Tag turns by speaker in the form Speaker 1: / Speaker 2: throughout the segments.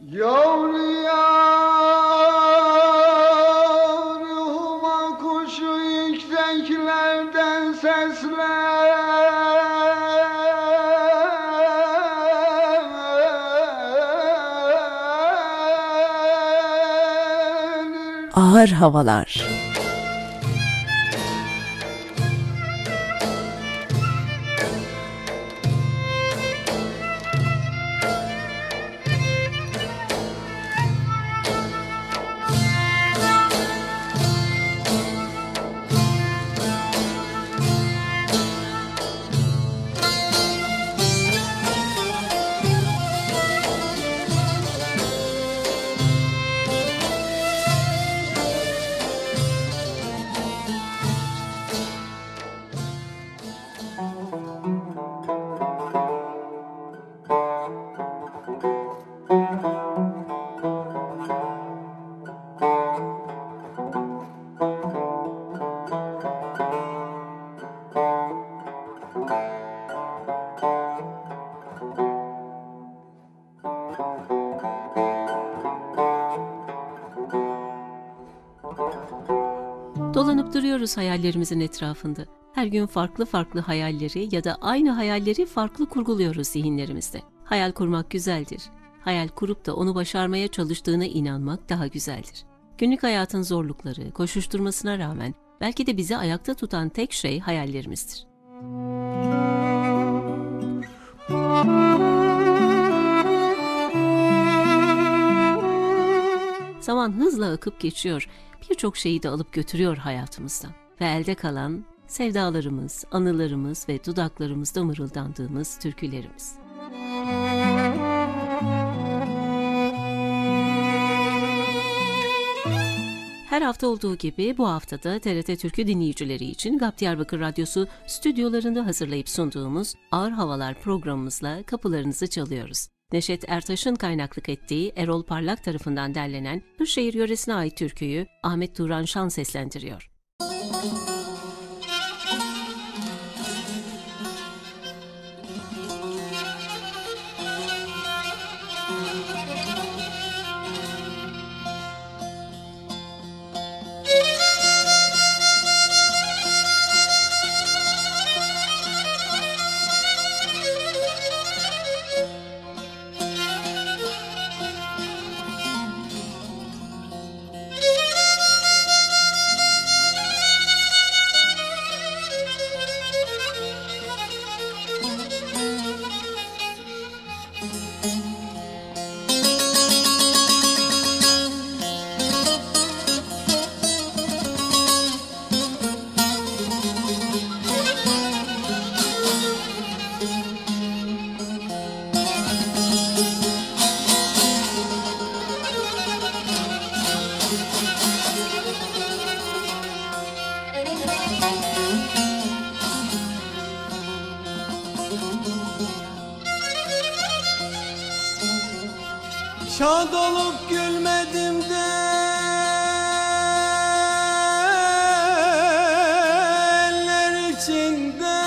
Speaker 1: Yavruya ruhuma kuşu yükseklerden seslenir.
Speaker 2: Ağır havalar.
Speaker 3: Dolanıp duruyoruz hayallerimizin etrafında. Her gün farklı farklı hayalleri ya da aynı hayalleri farklı kurguluyoruz zihinlerimizde. Hayal kurmak güzeldir. Hayal kurup da onu başarmaya çalıştığına inanmak daha güzeldir. Günlük hayatın zorlukları, koşuşturmasına rağmen belki de bizi ayakta tutan tek şey hayallerimizdir. Zaman hızla akıp geçiyor, birçok şeyi de alıp götürüyor hayatımızdan. Ve elde kalan sevdalarımız, anılarımız ve dudaklarımızda mırıldandığımız türkülerimiz. Her hafta olduğu gibi bu haftada TRT Türkü dinleyicileri için GAP Diyarbakır Radyosu stüdyolarında hazırlayıp sunduğumuz Ağır Havalar programımızla kapılarınızı çalıyoruz. Neşet Ertaş'ın kaynaklık ettiği Erol Parlak tarafından derlenen Kırşehir yöresine ait türküyü Ahmet Turan Şan seslendiriyor.
Speaker 1: Şad olup gülmedim de eller içinde,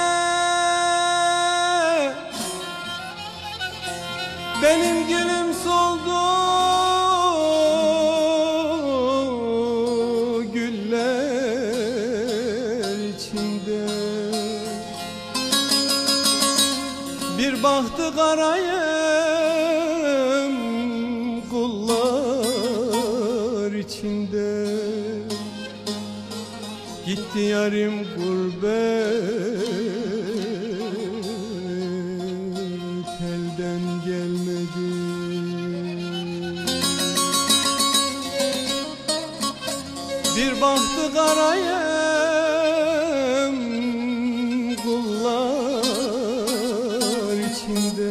Speaker 1: benim gülüm soldu güller içinde. Bir bahtı karayım içinde, gitti yarim gurbet elden gelmedi. Bir bahtı karayım kullar içinde,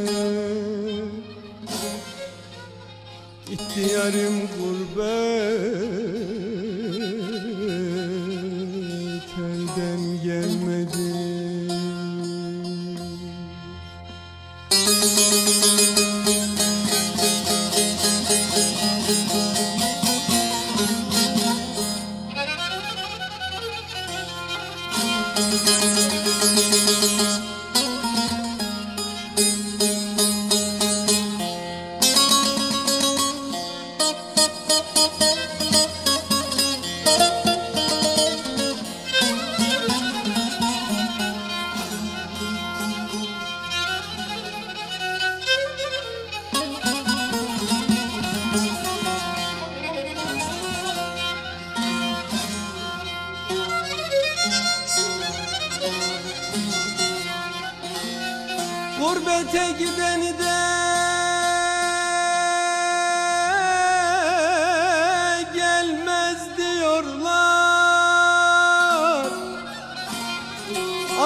Speaker 1: gitti yarim gurbet elden gelmedi.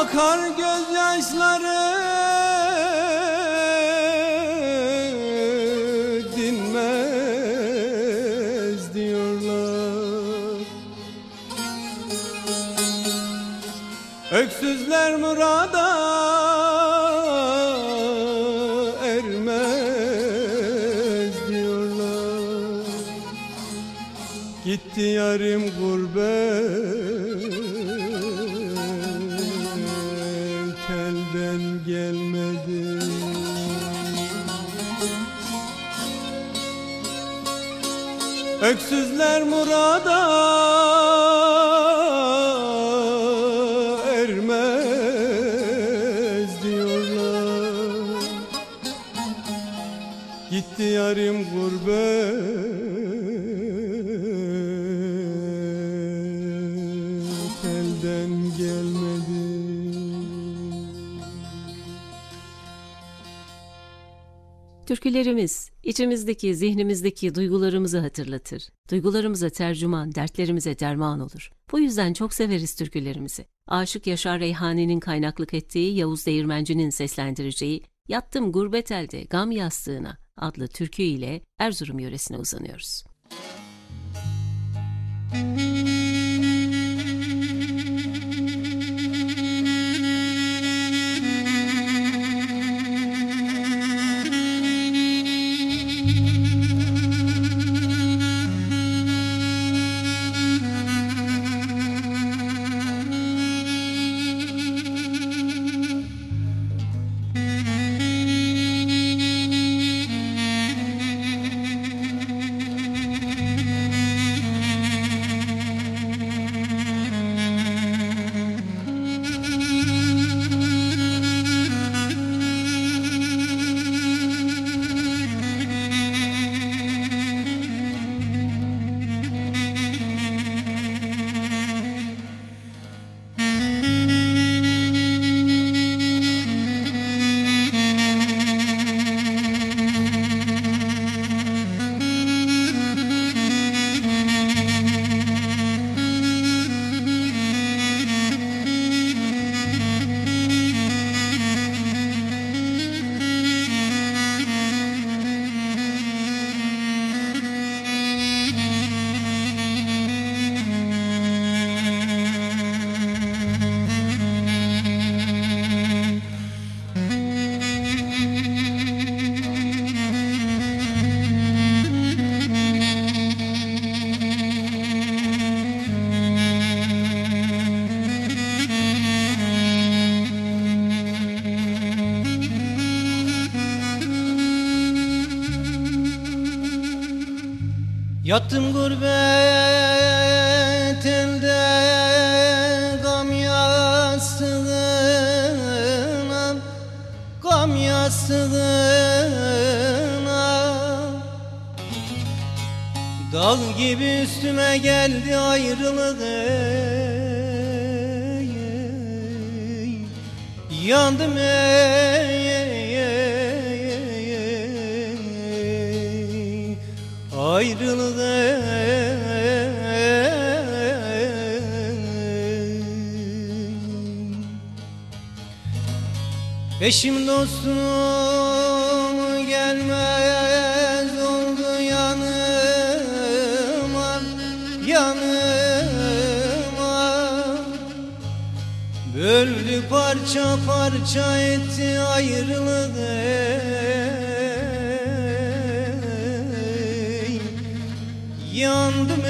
Speaker 1: akar gözyaşları dinmez diyorlar. Öksüzler murada ermez diyorlar. Gitti yarim gurbet elden gelmedi. Öksüzler murada ermez diyorlar. Gitti yarim gurbet elden gelmedi.
Speaker 3: Türkülerimiz içimizdeki, zihnimizdeki duygularımızı hatırlatır. Duygularımıza tercüman, dertlerimize derman olur. Bu yüzden çok severiz türkülerimizi. Aşık Yaşar Reyhani'nin kaynaklık ettiği, Yavuz Değirmenci'nin seslendireceği "Yattım gurbet elde gam yastığına" adlı türkü ile Erzurum yöresine uzanıyoruz.
Speaker 2: Yattım gurbet elde gam yastığına, gam yastığına. Dal gibi üstüme geldi ayrılık, yandım ayrılık. Eşim dostum gelmez oldu yanıma, yanıma. Böldü parça parça etti ayrılık. Yandım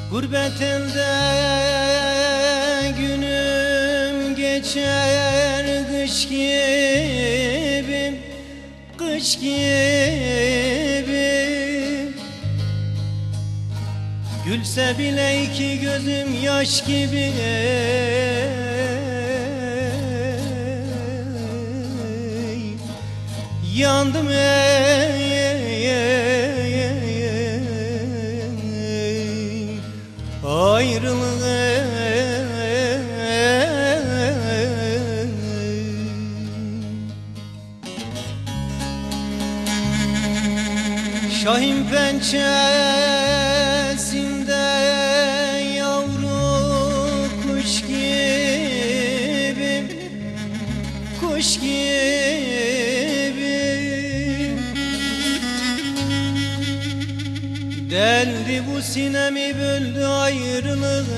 Speaker 2: Gurbet elde günüm geçer kış gibi, kış gibi. Gülse bile iki gözüm yaş gibi. Yandım Şahin pençesinde yavru kuş gibi, kuş gibi. Deldi bu sinemi, böldü ayrılık.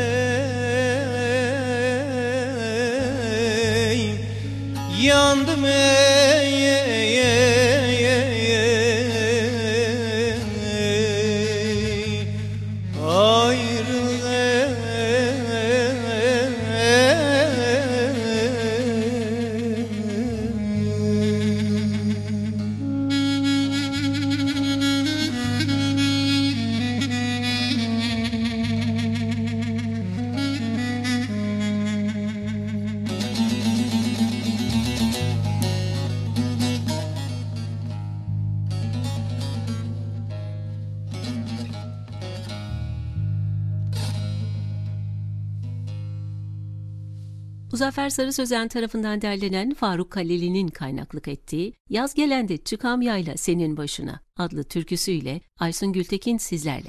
Speaker 2: Yandım
Speaker 3: Muzaffer Sarı Sözen tarafından derlenen Faruk Halili'nin kaynaklık ettiği Yaz Gelende Çıkam Yayla Senin Başına adlı türküsüyle Aysun Gültekin sizlerle.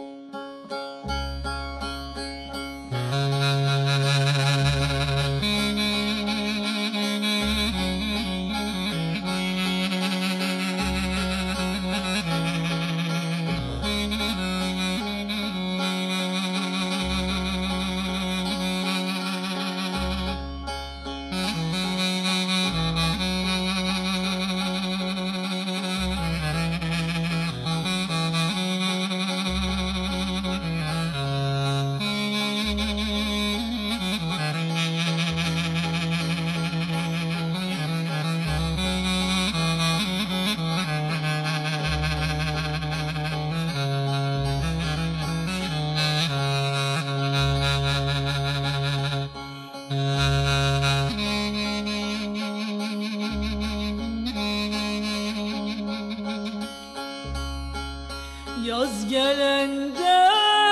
Speaker 4: Yaz gelende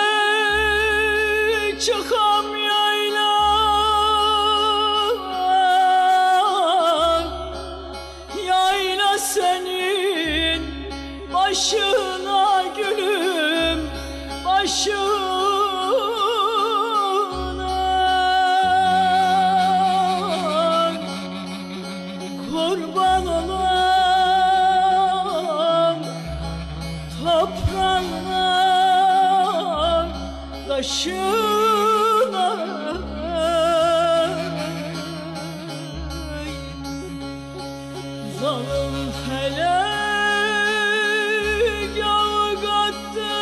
Speaker 4: çıkam yayla, yayla senin başına gülüm, başına. Kurban olam toprağına, taşına. Zalim felek yağı kattı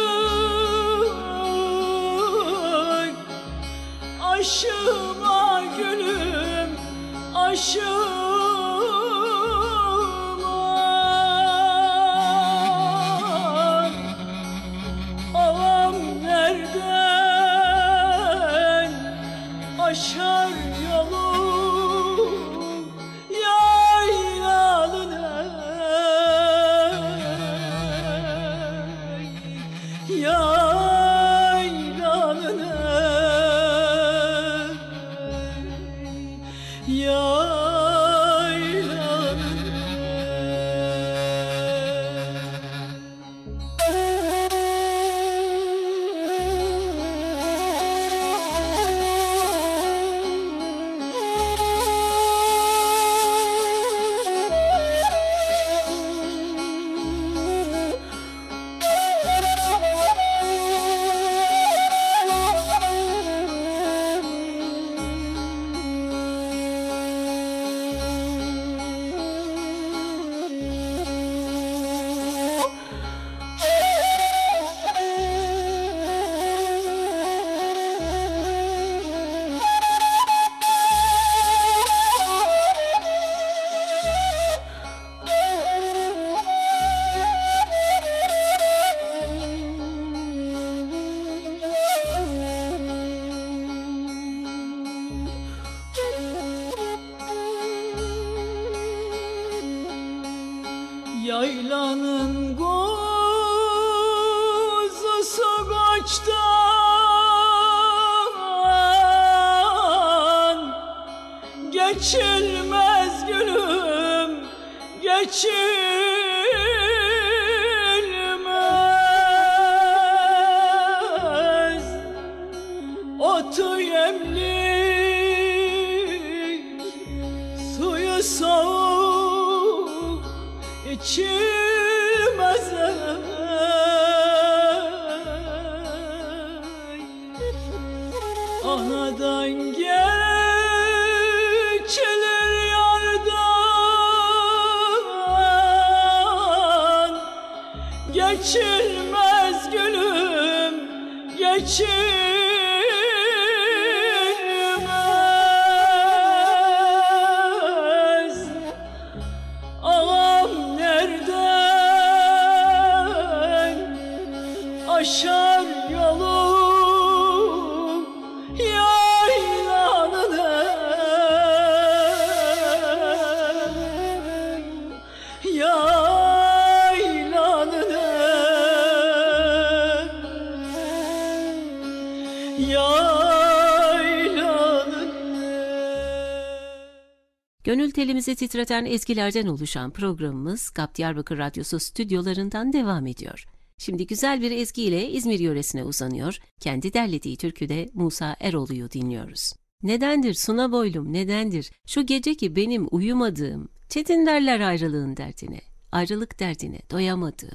Speaker 4: aşıma gülüm, aşıma. Ağam nerede? kuzusu koçtan geçilmez gülüm, geçilmez. Otu yemlik, suyu soğuk, içilmez. Anadan geçilir yardan, geçilmez gülüm, geçilmez. Ağam nereden aşar yolu yaylanını, yaylanını, yaylanını.
Speaker 3: Gönül telimizi titreten ezgilerden oluşan programımız GAP Diyarbakır Radyosu stüdyolarından devam ediyor. Şimdi güzel bir ezgiyle İzmir yöresine uzanıyor, kendi derlediği türküde Musa Eroğlu'yu dinliyoruz. Nedendir Suna boylum nedendir, şu gece ki benim uyumadığım, çetin derler ayrılığın derdine, ayrılık derdine doyamadığım.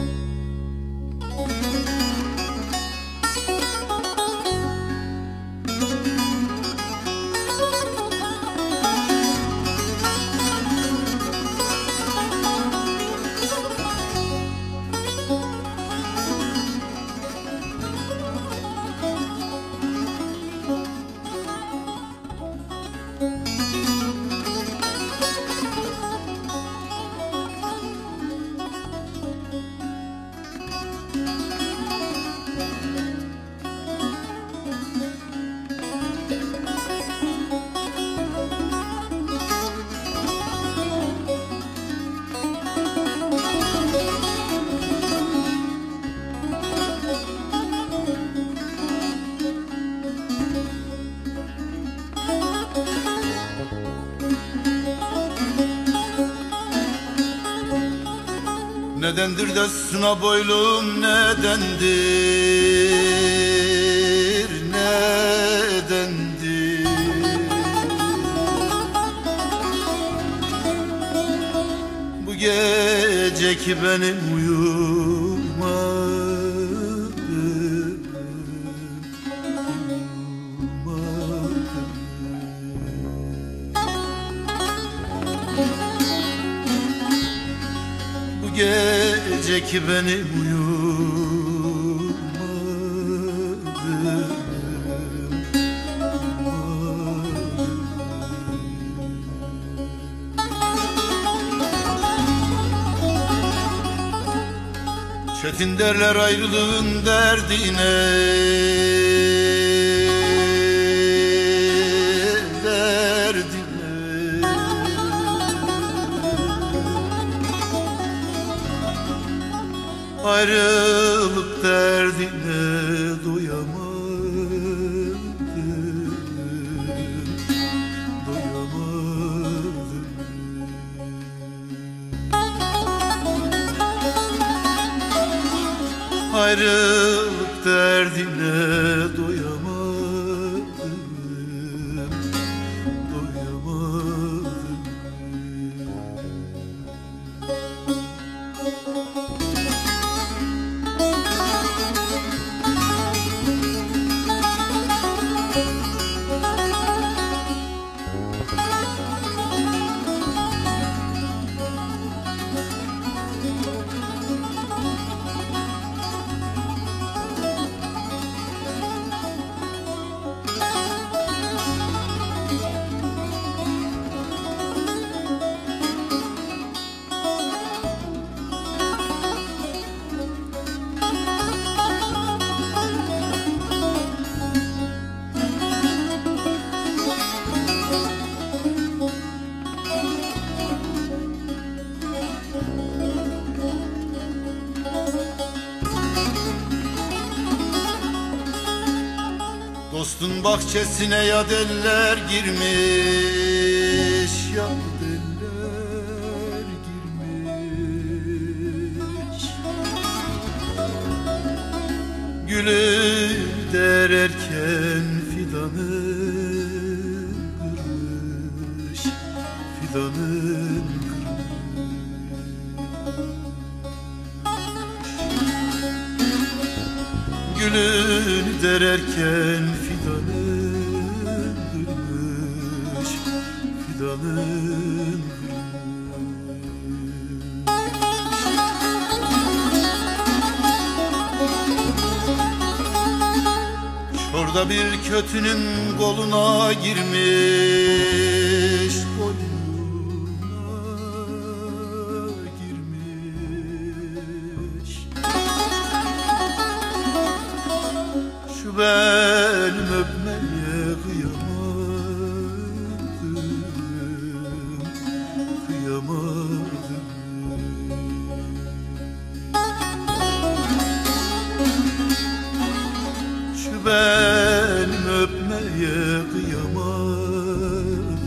Speaker 5: Nedendir de sına boylum nedendir, nedendir. Bu geceki benim uyumadım, bu geceki benim uyumadım. Çetin derler ayrılığın derdine, derdine. Ayrılık derdine doyamadım, doyamadım. Ayrılık derdine doyamadım, doyamadım. Dostun bahçesine ya deller girmiş, ya deller girmiş. Gülü dererken fidanı kırmış, fidanın gülünü dererken fidanın kırmış, fidanın kırmış. Şurada bir kötünün koluna girmiş, koluna girmiş. Şu benim öpmeye kıyamadım, kıyamadım. Şu benim öpmeye kıyamadım,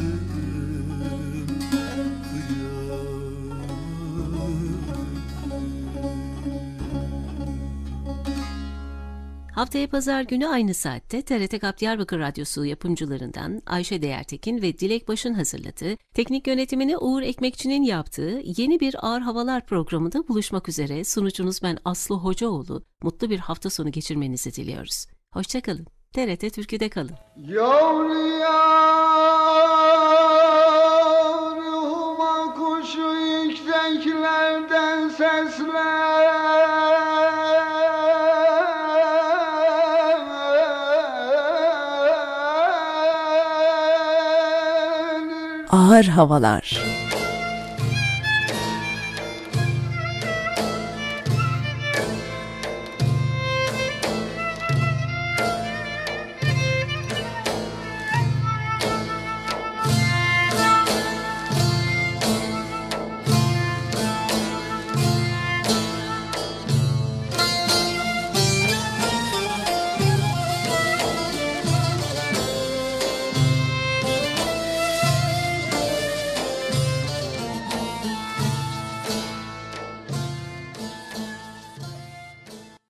Speaker 3: Haftaya pazar günü aynı saatte TRT Kap Diyarbakır Radyosu yapımcılarından Ayşe Değertekin ve Dilek Baş'ın hazırladığı, teknik yönetimini Uğur Ekmekçi'nin yaptığı yeni bir Ağır Havalar programında buluşmak üzere sunucunuz ben Aslı Hocaoğlu. Mutlu bir hafta sonu geçirmenizi diliyoruz. Hoşçakalın. TRT Türkü'de kalın.
Speaker 6: Yavru ruhuma kuşu yükseklerden sesler.
Speaker 7: Ağır Havalar.